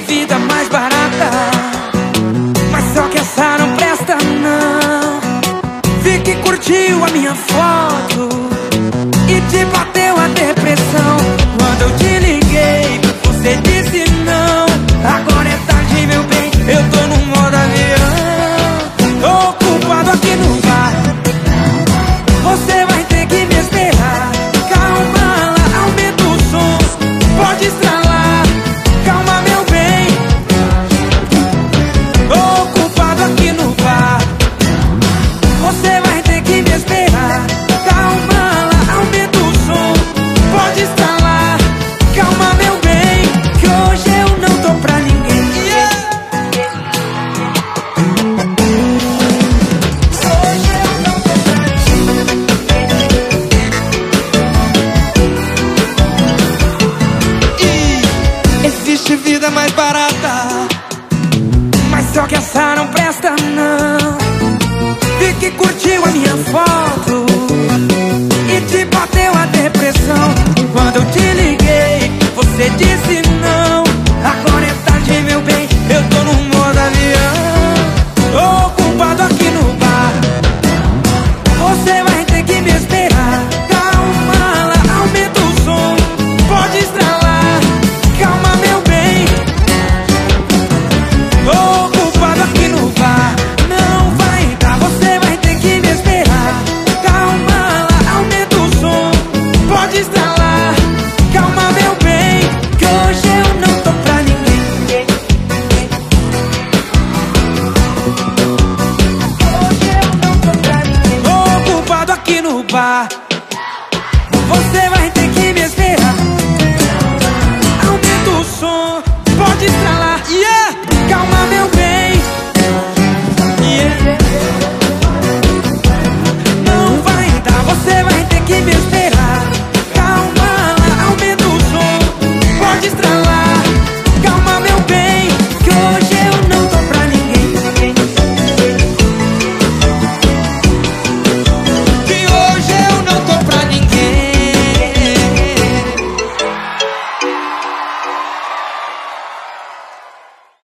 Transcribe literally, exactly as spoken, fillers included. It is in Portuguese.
vida mais barata, mas só que essa não presta não. Vi que curtiu a minha foto e te bateu a depressão. Quando eu te liguei, você disse não. Agora é tarde, meu bem, eu tô no modo avião. Tô ocupado aqui no bar, você vai ter que me esperar. Calma lá, aumenta o som, pode estralar. Calma, meu bem, tô ocupado aqui no bar, você vai ter que me esperar. Calma lá, aumenta o som, pode estralar. Calma, meu bem, que hoje eu não tô pra ninguém. Hoje eu não tô pra ninguém. Existe vida mais barata, mas só que essa não presta não. Vi que curtiu a minha foto e te bateu a depressão. Quando eu te liguei, você disse não.